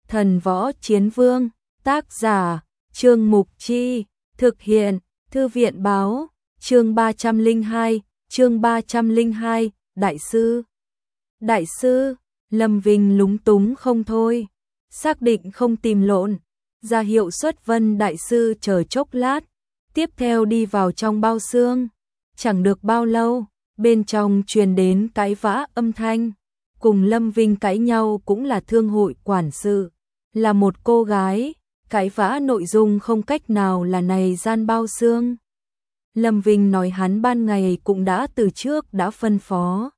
Thần Võ Chiến Vương, tác giả, Trương Mục Chi, thực hiện, Thư viện báo, chương 302, Đại sư. Đại sư, Lâm Vinh lúng túng không thôi, xác định không tìm lộn, ra hiệu Xuất Vân Đại sư chờ chốc lát, tiếp theo đi vào trong bao xương. Chẳng được bao lâu, bên trong truyền đến cãi vã âm thanh, cùng Lâm Vinh cãi nhau cũng là thương hội quản sự, là một cô gái, cãi vã nội dung không cách nào là này gian bao xương. Lâm Vinh nói hắn ban ngày cũng đã từ trước đã phân phó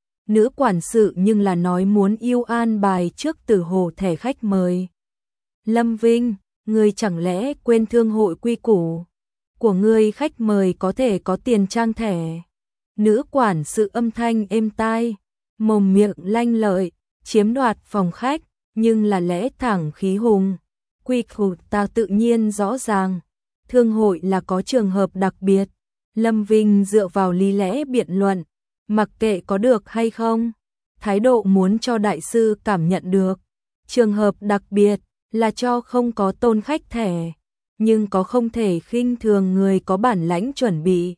nữ quản sự, nhưng là nói muốn yêu an bài trước Tử Hồ thẻ khách mời. Lâm Vinh, ngươi chẳng lẽ quên thương hội quy củ của ngươi, khách mời có thể có tiền trang thẻ. Nữ quản sự âm thanh êm tai, mồm miệng lanh lợi, chiếm đoạt phòng khách, nhưng là lẽ thẳng khí hùng. Quy củ ta tự nhiên rõ ràng, thương hội là có trường hợp đặc biệt. Lâm Vinh dựa vào lý lẽ biện luận, mặc kệ có được hay không, thái độ muốn cho đại sư cảm nhận được. Trường hợp đặc biệt là cho không có tôn khách thẻ, nhưng có không thể khinh thường người có bản lãnh chuẩn bị.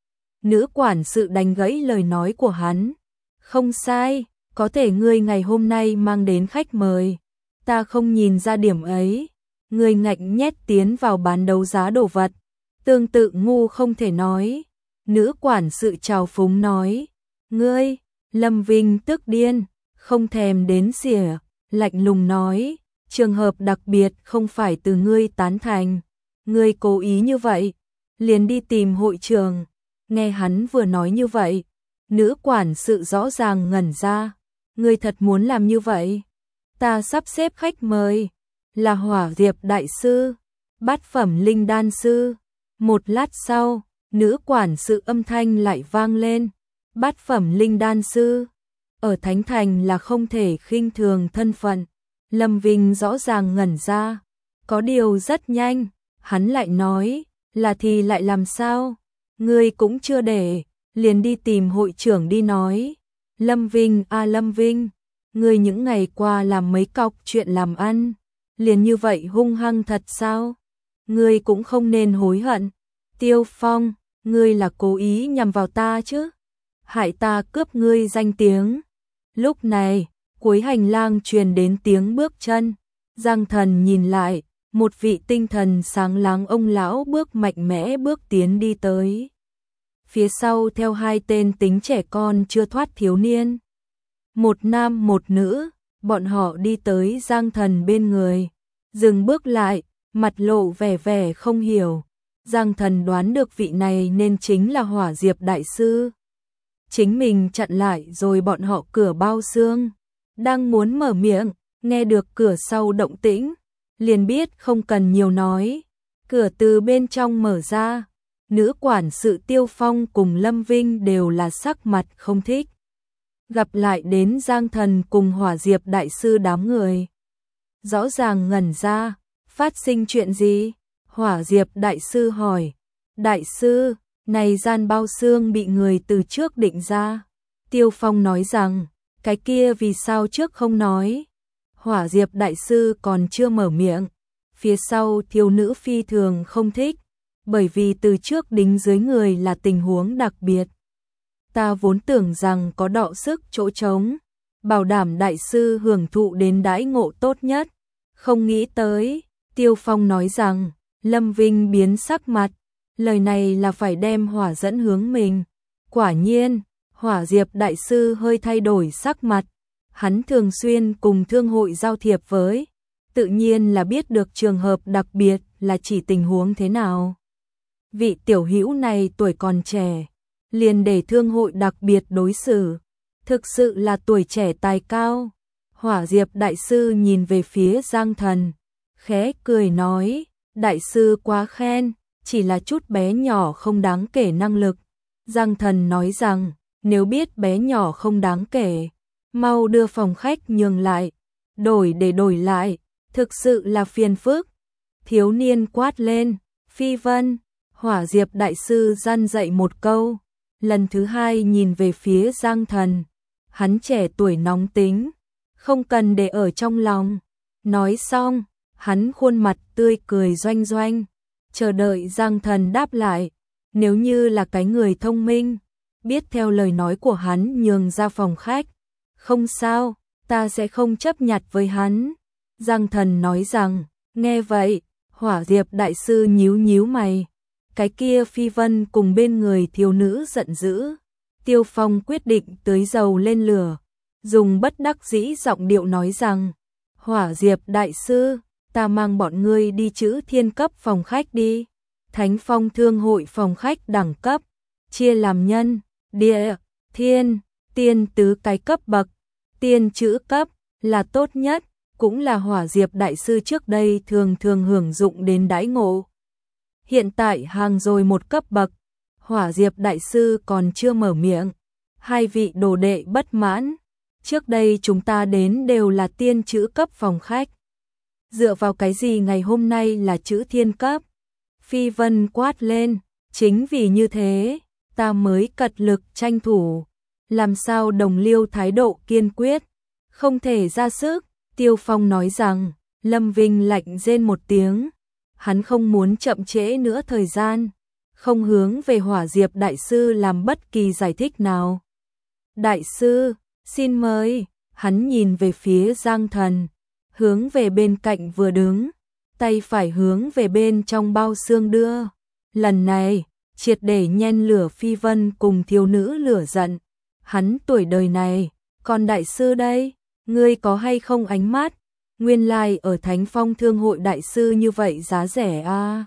Nữ quản sự đánh gãy lời nói của hắn. Không sai, có thể ngươi ngày hôm nay mang đến khách mời, ta không nhìn ra điểm ấy. Ngươi ngạnh nhét tiến vào bán đấu giá đồ vật, tương tự ngu không thể nói. Nữ quản sự trào phúng nói. Ngươi, Lâm Vinh tức điên, không thèm đến xỉa, lạnh lùng nói. Trường hợp đặc biệt không phải từ ngươi tán thành, ngươi cố ý như vậy, liền đi tìm hội trường. Nghe hắn vừa nói như vậy, nữ quản sự rõ ràng ngẩn ra. Ngươi thật muốn làm như vậy? Ta sắp xếp khách mời là Hỏa Diệp Đại sư, Bát Phẩm Linh Đan sư. Một lát sau, nữ quản sự âm thanh lại vang lên. Bát Phẩm Linh Đan sư, ở Thánh Thành là không thể khinh thường thân phận. Lâm Vinh rõ ràng ngẩn ra, có điều rất nhanh, hắn lại nói, là thì lại làm sao? Ngươi cũng chưa để, liền đi tìm hội trưởng đi nói. Lâm Vinh à Lâm Vinh, ngươi những ngày qua làm mấy cọc chuyện làm ăn, liền như vậy hung hăng thật sao? Ngươi cũng không nên hối hận. Tiêu Phong, ngươi là cố ý nhằm vào ta chứ? Hại ta cướp ngươi danh tiếng. Lúc này, cuối hành lang truyền đến tiếng bước chân. Giang Thần nhìn lại, một vị tinh thần sáng láng ông lão bước mạnh mẽ bước tiến đi tới. Phía sau theo hai tên tính trẻ con chưa thoát thiếu niên. Một nam một nữ, bọn họ đi tới Giang Thần bên người. Dừng bước lại, mặt lộ vẻ không hiểu. Giang Thần đoán được vị này nên chính là Hỏa Diệp Đại sư. Chính mình chặn lại rồi bọn họ cửa bao xương. Đang muốn mở miệng, nghe được cửa sau động tĩnh, liền biết không cần nhiều nói. Cửa từ bên trong mở ra, nữ quản sự Tiêu Phong cùng Lâm Vinh đều là sắc mặt không thích. Gặp lại đến Giang Thần cùng Hỏa Diệp Đại sư đám người. Rõ ràng ngẩn ra, phát sinh chuyện gì? Hỏa Diệp Đại sư hỏi. Đại sư, này gian bao xương bị người từ trước định ra. Tiêu Phong nói rằng, cái kia vì sao trước không nói? Hỏa Diệp Đại sư còn chưa mở miệng. Phía sau thiếu nữ phi thường không thích, bởi vì từ trước đính dưới người là tình huống đặc biệt. Ta vốn tưởng rằng có đọ sức chỗ trống, bảo đảm đại sư hưởng thụ đến đãi ngộ tốt nhất. Không nghĩ tới, Tiêu Phong nói rằng, Lâm Vinh biến sắc mặt, lời này là phải đem hỏa dẫn hướng mình. Quả nhiên, Hỏa Diệp Đại sư hơi thay đổi sắc mặt, hắn thường xuyên cùng thương hội giao thiệp với, tự nhiên là biết được trường hợp đặc biệt là chỉ tình huống thế nào. Vị tiểu hữu này tuổi còn trẻ, liền để thương hội đặc biệt đối xử, thực sự là tuổi trẻ tài cao. Hỏa Diệp Đại sư nhìn về phía Giang Thần, khẽ cười nói, đại sư quá khen, chỉ là chút bé nhỏ không đáng kể năng lực. Giang Thần nói rằng, nếu biết bé nhỏ không đáng kể, mau đưa phòng khách nhường lại, đổi để đổi lại, thực sự là phiền phức. Thiếu niên quát lên, Phi Vân. Hỏa Diệp Đại sư răn dạy một câu, lần thứ hai nhìn về phía Giang Thần, hắn trẻ tuổi nóng tính, không cần để ở trong lòng. Nói xong, hắn khuôn mặt tươi cười doanh doanh, chờ đợi Giang Thần đáp lại. Nếu như là cái người thông minh, biết theo lời nói của hắn nhường ra phòng khách. Không sao, ta sẽ không chấp nhặt với hắn. Giang Thần nói rằng, nghe vậy, Hỏa Diệp đại sư nhíu nhíu mày. Cái kia Phi Vân cùng bên người thiếu nữ giận dữ. Tiêu Phong quyết định tưới dầu lên lửa, dùng bất đắc dĩ giọng điệu nói rằng, Hỏa Diệp đại sư, ta mang bọn ngươi đi Chữ Thiên cấp phòng khách đi. Thánh Phong Thương hội phòng khách đẳng cấp, chia làm nhân, địa, thiên, tiên tứ cái cấp bậc. Tiên chữ cấp là tốt nhất, cũng là Hỏa Diệp đại sư trước đây thường thường hưởng dụng đến đãi ngộ. Hiện tại hàng rồi một cấp bậc, Hỏa Diệp đại sư còn chưa mở miệng. Hai vị đồ đệ bất mãn, trước đây chúng ta đến đều là tiên chữ cấp phòng khách. Dựa vào cái gì ngày hôm nay là chữ thiên cấp? Phi Vân quát lên, chính vì như thế, ta mới cật lực tranh thủ. Làm sao Đồng Liêu thái độ kiên quyết, không thể ra sức. Tiêu Phong nói rằng, Lâm Vinh lạnh rên một tiếng, hắn không muốn chậm trễ nữa thời gian, không hướng về Hỏa Diệp đại sư làm bất kỳ giải thích nào. Đại sư, xin mời. Hắn nhìn về phía Giang Thần, hướng về bên cạnh vừa đứng, tay phải hướng về bên trong bao xương đưa. Lần này, triệt để nhen lửa Phi Vân cùng thiếu nữ lửa giận. Hắn tuổi đời này, còn đại sư đây, ngươi có hay không ánh mắt? Nguyên lai ở Thánh Phong Thương hội đại sư như vậy giá rẻ à?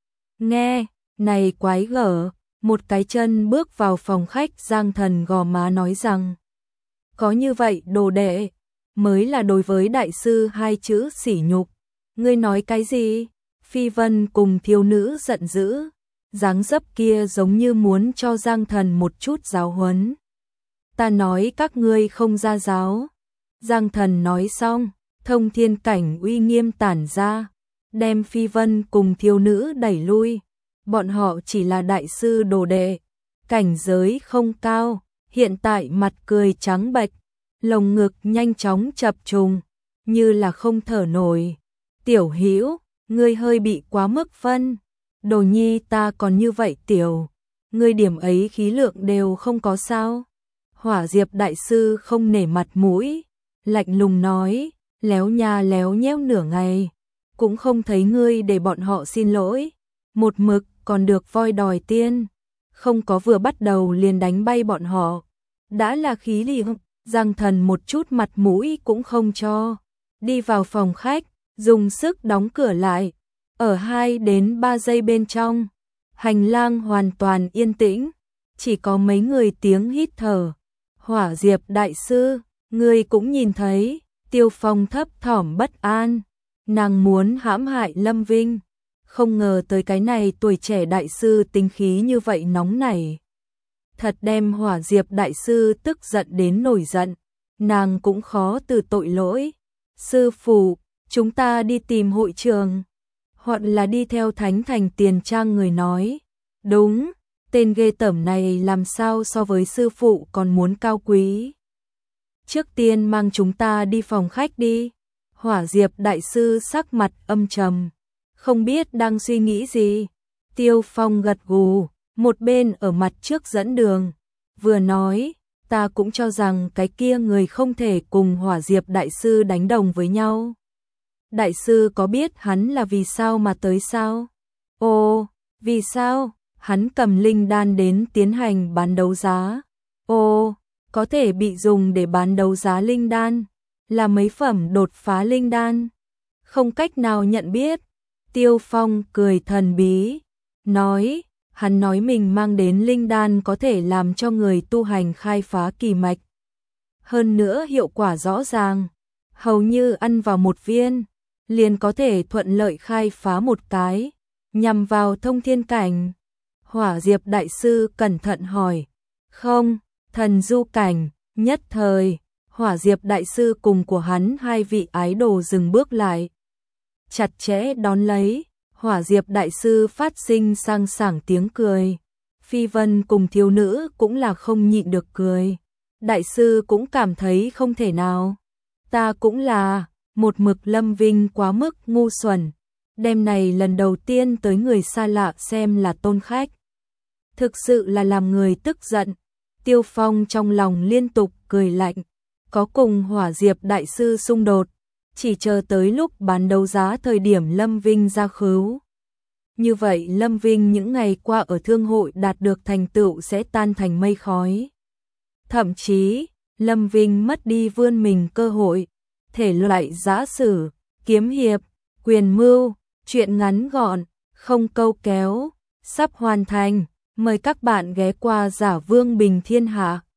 Nghe, này quái gở, một cái chân bước vào phòng khách. Giang Thần gò má nói rằng, có như vậy đồ đệ, mới là đối với đại sư hai chữ sỉ nhục. Ngươi nói cái gì? Phi Vân cùng thiếu nữ giận dữ, dáng dấp kia giống như muốn cho Giang Thần một chút giáo huấn. Ta nói các ngươi không ra giáo. Giang Thần nói xong, thông thiên cảnh uy nghiêm tản ra, đem Phi Vân cùng thiếu nữ đẩy lui. Bọn họ chỉ là đại sư đồ đệ, cảnh giới không cao, hiện tại mặt cười trắng bệch, lồng ngực nhanh chóng chập trùng, như là không thở nổi. Tiểu Hữu, ngươi hơi bị quá mức phân. Đồ nhi ta còn như vậy tiểu, ngươi điểm ấy khí lượng đều không có sao? Hỏa Diệp đại sư không nể mặt mũi, lạnh lùng nói, léo nha léo nhéo nửa ngày, cũng không thấy ngươi để bọn họ xin lỗi, một mực còn được voi đòi tiên, không có vừa bắt đầu liền đánh bay bọn họ, đã là khí liễu. Giang Thần một chút mặt mũi cũng không cho, đi vào phòng khách, dùng sức đóng cửa lại. Ở 2 đến 3 giây bên trong, hành lang hoàn toàn yên tĩnh, chỉ có mấy người tiếng hít thở. Hỏa Diệp đại sư, ngươi cũng nhìn thấy. Tiêu Phong thấp thỏm bất an, nàng muốn hãm hại Lâm Vinh, không ngờ tới cái này tuổi trẻ đại sư tính khí như vậy nóng nảy. Thật đem Hỏa Diệp đại sư tức giận đến nổi giận, nàng cũng khó từ tội lỗi. Sư phụ, chúng ta đi tìm hội trường, hoặc là đi theo Thánh Thành Tiền Trang. Người nói, đúng, tên ghê tởm này làm sao so với sư phụ còn muốn cao quý. Trước tiên mang chúng ta đi phòng khách đi. Hỏa Diệp đại sư sắc mặt âm trầm, không biết đang suy nghĩ gì. Tiêu Phong gật gù, một bên ở mặt trước dẫn đường, vừa nói, ta cũng cho rằng cái kia người không thể cùng Hỏa Diệp đại sư đánh đồng với nhau. Đại sư có biết hắn là vì sao mà tới sao? Ồ, vì sao? Hắn cầm linh đan đến tiến hành bán đấu giá. Ồ, có thể bị dùng để bán đấu giá linh đan, là mấy phẩm đột phá linh đan. Không cách nào nhận biết. Tiêu Phong cười thần bí, nói, hắn nói mình mang đến linh đan có thể làm cho người tu hành khai phá kỳ mạch. Hơn nữa hiệu quả rõ ràng, hầu như ăn vào một viên, liền có thể thuận lợi khai phá một cái, nhằm vào thông thiên cảnh. Hỏa Diệp đại sư cẩn thận hỏi, không, thần du cảnh. Nhất thời, Hỏa Diệp đại sư cùng của hắn hai vị ái đồ dừng bước lại, chặt chẽ đón lấy. Hỏa Diệp đại sư phát sinh sang sảng tiếng cười, Phi Vân cùng thiếu nữ cũng là không nhịn được cười. Đại sư cũng cảm thấy không thể nào. Ta cũng là, một mực Lâm Vinh quá mức ngu xuẩn, đêm này lần đầu tiên tới người xa lạ xem là tôn khách. Thực sự là làm người tức giận. Tiêu Phong trong lòng liên tục cười lạnh, có cùng Hỏa Diệp đại sư xung đột, chỉ chờ tới lúc bán đấu giá thời điểm Lâm Vinh ra khứu. Như vậy Lâm Vinh những ngày qua ở thương hội đạt được thành tựu sẽ tan thành mây khói. Thậm chí, Lâm Vinh mất đi vươn mình cơ hội, thể loại giã sử, kiếm hiệp, quyền mưu, truyện ngắn gọn, không câu kéo, sắp hoàn thành. Mời các bạn ghé qua Giả Vương Bình Thiên Hạ.